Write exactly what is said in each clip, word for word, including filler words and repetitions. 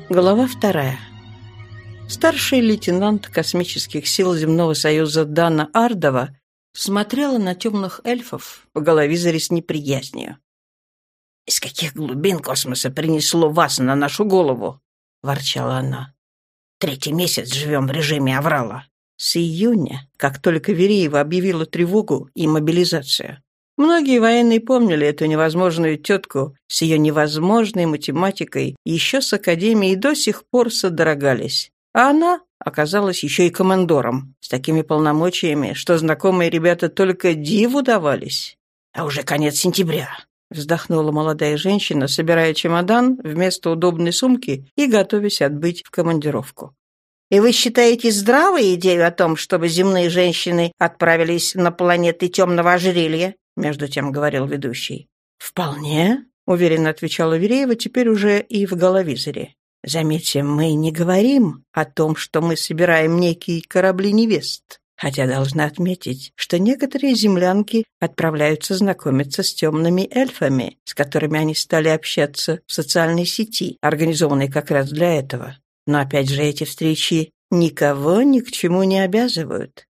Глава вторая. Старший лейтенант космических сил Земного Союза Дана Ардова смотрела на темных эльфов по головизоре с неприязнью. «Из каких глубин космоса принесло вас на нашу голову?» — ворчала она. «Третий месяц живем в режиме аврала. С июня, как только Вереева объявила тревогу и мобилизацию. Многие военные помнили эту невозможную тетку с ее невозможной математикой еще с академии и до сих пор содрогались. А она оказалась еще и командором, с такими полномочиями, что знакомые ребята только диву давались. «А уже конец сентября», — вздохнула молодая женщина, собирая чемодан вместо удобной сумки и готовясь отбыть в командировку. «И вы считаете здравой идею о том, чтобы земные женщины отправились на планеты темного ожерелья?» — между тем говорил ведущий. «Вполне», — уверенно отвечала Вереева, теперь уже и в головизоре. «Заметьте, мы не говорим о том, что мы собираем некие корабли невест, хотя должна отметить, что некоторые землянки отправляются знакомиться с темными эльфами, с которыми они стали общаться в социальной сети, организованной как раз для этого. Но опять же эти встречи никого ни к чему не обязывают».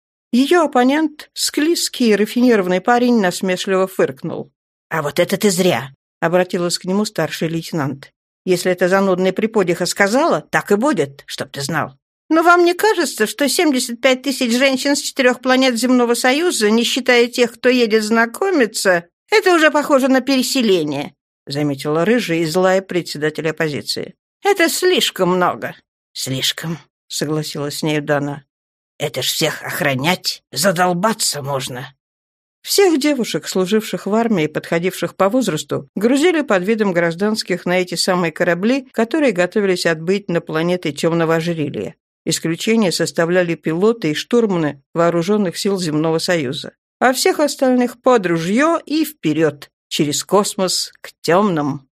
Ее оппонент, склизкий и рафинированный парень, насмешливо фыркнул. «А вот это ты зря!» — обратилась к нему старший лейтенант. «Если эта занудная приподиха сказала, так и будет, чтоб ты знал. Но вам не кажется, что семьдесят пять тысяч женщин с четырех планет Земного Союза, не считая тех, кто едет знакомиться, это уже похоже на переселение?» — заметила рыжая и злая председатель оппозиции. «Это слишком много». «Слишком», — согласилась с нею Дана. «Это ж всех охранять, задолбаться можно». Всех девушек, служивших в армии и подходивших по возрасту, грузили под видом гражданских на эти самые корабли, которые готовились отбыть на планеты темного ожерелья. Исключение составляли пилоты и штурманы вооруженных сил Земного Союза. А всех остальных под ружье и вперед, через космос к темным.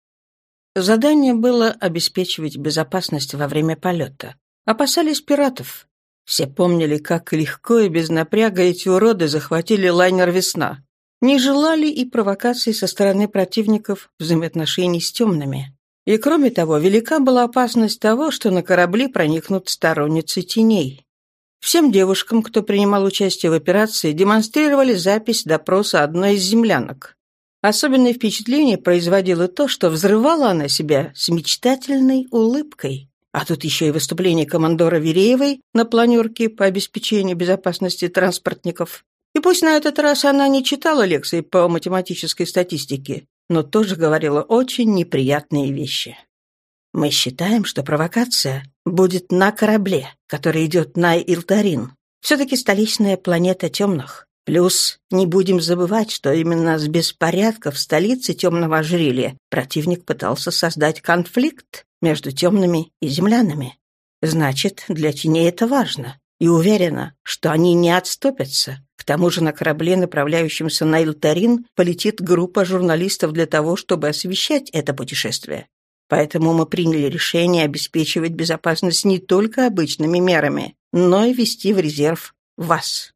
Задание было обеспечивать безопасность во время полета. Опасались пиратов. Все помнили, как легко и без напряга эти уроды захватили лайнер «Весна». Не желали и провокаций со стороны противников взаимоотношений с темными. И кроме того, велика была опасность того, что на корабли проникнут сторонницы теней. Всем девушкам, кто принимал участие в операции, демонстрировали запись допроса одной из землянок. Особенное впечатление производило то, что взрывала она себя с мечтательной улыбкой. А тут еще и выступление командора Вереевой на планерке по обеспечению безопасности транспортников. И пусть на этот раз она не читала лекции по математической статистике, но тоже говорила очень неприятные вещи. «Мы считаем, что провокация будет на корабле, который идет на Илтарин. Все-таки столичная планета темных. Плюс не будем забывать, что именно с беспорядков в столице темного ожерелья противник пытался создать конфликт между темными и землянами. Значит, для теней это важно. И уверена, что они не отступятся. К тому же на корабле, направляющемся на Илтарин, полетит группа журналистов для того, чтобы освещать это путешествие. Поэтому мы приняли решение обеспечивать безопасность не только обычными мерами, но и вести в резерв вас».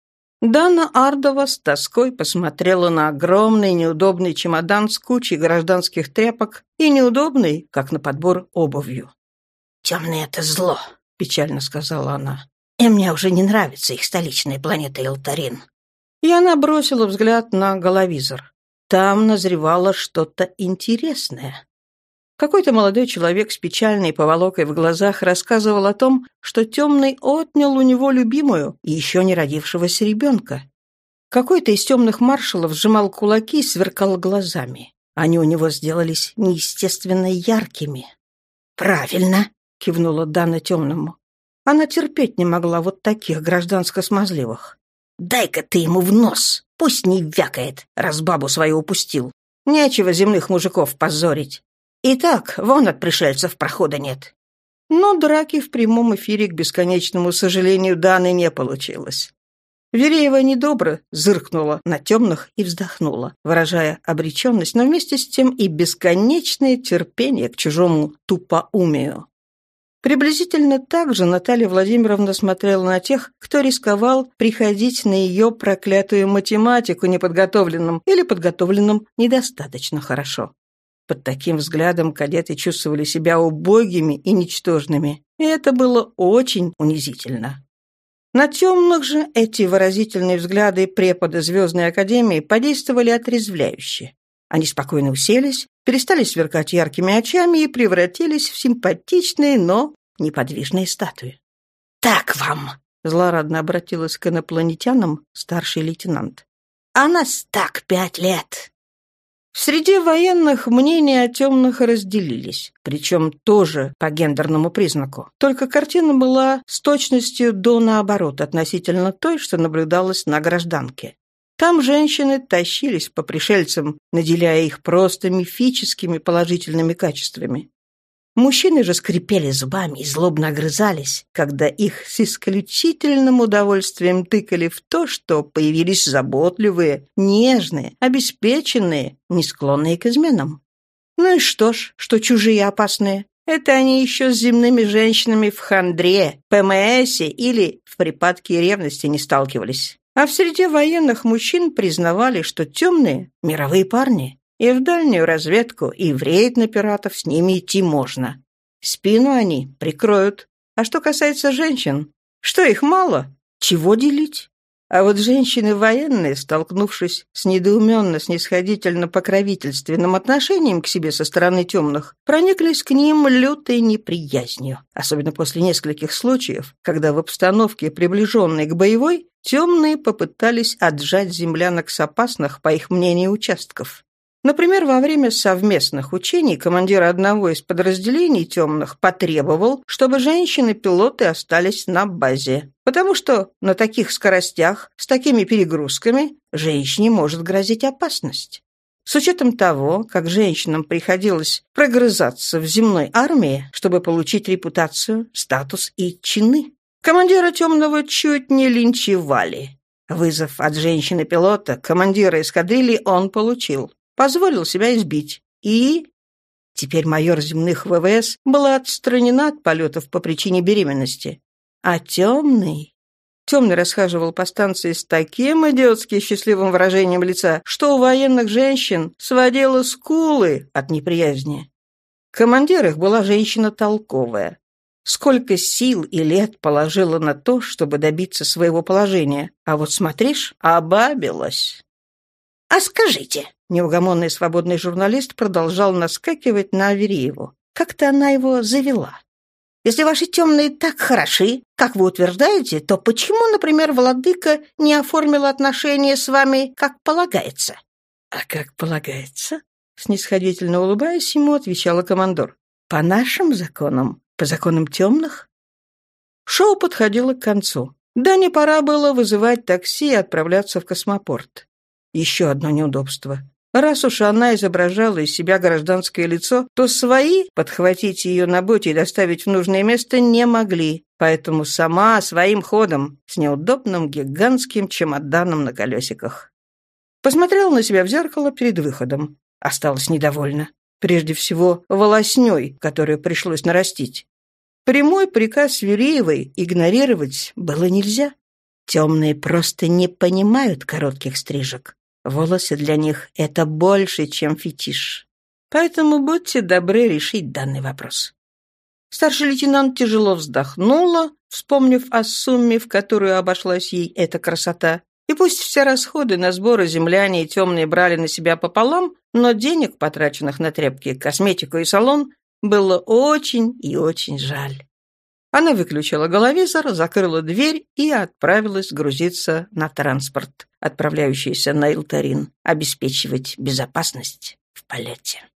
Дана Ардова с тоской посмотрела на огромный неудобный чемодан с кучей гражданских тряпок и неудобный, как на подбор, обувью. «Темные — это зло», — печально сказала она. «И мне уже не нравится их столичная планета Илтарин». И она бросила взгляд на головизор. Там назревало что-то интересное. Какой-то молодой человек с печальной поволокой в глазах рассказывал о том, что темный отнял у него любимую и еще не родившегося ребенка. Какой-то из темных маршалов сжимал кулаки и сверкал глазами. Они у него сделались неестественно яркими. «Правильно», — кивнула Дана темному. Она терпеть не могла вот таких гражданско-смазливых. «Дай-ка ты ему в нос, пусть не вякает, раз бабу свою упустил. Нечего земных мужиков позорить. Итак, вон от пришельцев прохода нет». Но драки в прямом эфире, к бесконечному сожалению, Даны не получилось. Вереева недобро зыркнула на темных и вздохнула, выражая обреченность, но вместе с тем и бесконечное терпение к чужому тупоумию. Приблизительно так же Наталья Владимировна смотрела на тех, кто рисковал приходить на ее проклятую математику неподготовленным или подготовленным недостаточно хорошо. Под таким взглядом кадеты чувствовали себя убогими и ничтожными, и это было очень унизительно. На темных же эти выразительные взгляды препода Звездной Академии подействовали отрезвляюще. Они спокойно уселись, перестали сверкать яркими очами и превратились в симпатичные, но неподвижные статуи. «Так вам!» — злорадно обратилась к инопланетянам старший лейтенант. «А нас так пять лет!» В среде военных мнения о темных разделились, причем тоже по гендерному признаку. Только картина была с точностью до наоборот относительно той, что наблюдалось на гражданке. Там женщины тащились по пришельцам, наделяя их просто мифическими положительными качествами. Мужчины же скрипели зубами и злобно огрызались, когда их с исключительным удовольствием тыкали в то, что появились заботливые, нежные, обеспеченные, не склонные к изменам. Ну и что ж, что чужие опасные? Это они еще с земными женщинами в хандре, ПМСе или в припадке ревности не сталкивались. А в среде военных мужчин признавали, что темные — мировые парни. И в дальнюю разведку, и в рейд на пиратов с ними идти можно. Спину они прикроют. А что касается женщин, что их мало? Чего делить? А вот женщины военные, столкнувшись с недоуменно-снисходительно-покровительственным отношением к себе со стороны темных, прониклись к ним лютой неприязнью. Особенно после нескольких случаев, когда в обстановке, приближенной к боевой, темные попытались отжать землянок с опасных, по их мнению, участков. Например, во время совместных учений командир одного из подразделений темных потребовал, чтобы женщины-пилоты остались на базе, потому что на таких скоростях, с такими перегрузками, женщине может грозить опасность. С учетом того, как женщинам приходилось прогрызаться в земной армии, чтобы получить репутацию, статус и чины, командира темного чуть не линчевали. Вызов от женщины-пилота, командира эскадрильи, он получил. Позволил себя избить. И... Теперь майор земных ВВС была отстранена от полетов по причине беременности. А темный... Темный расхаживал по станции с таким идиотски счастливым выражением лица, что у военных женщин сводило скулы от неприязни. Командир их была женщина толковая. Сколько сил и лет положила на то, чтобы добиться своего положения. А вот смотришь, обабилась. «А скажите...» Неугомонный свободный журналист продолжал наскакивать на Аверееву. Как-то она его завела. «Если ваши темные так хороши, как вы утверждаете, то почему, например, владыка не оформил отношения с вами, как полагается?» «А как полагается?» Снисходительно улыбаясь ему, отвечала командор. «По нашим законам? По законам темных?» Шоу подходило к концу. Дане пора было вызывать такси и отправляться в космопорт. Еще одно неудобство. Раз уж она изображала из себя гражданское лицо, то свои подхватить ее на боте и доставить в нужное место не могли, поэтому сама своим ходом, с неудобным гигантским чемоданом на колесиках. Посмотрела на себя в зеркало перед выходом. Осталась недовольна. Прежде всего, волосней, которую пришлось нарастить. Прямой приказ Вереевой игнорировать было нельзя. Темные просто не понимают коротких стрижек. Волосы для них — это больше, чем фетиш. Поэтому будьте добры решить данный вопрос. Старший лейтенант тяжело вздохнула, вспомнив о сумме, в которую обошлась ей эта красота. И пусть все расходы на сборы земляне и темные брали на себя пополам, но денег, потраченных на тряпки, косметику и салон, было очень и очень жаль. Она выключила головизор, закрыла дверь и отправилась грузиться на транспорт, отправляющийся на Эльтарин, обеспечивать безопасность в полете.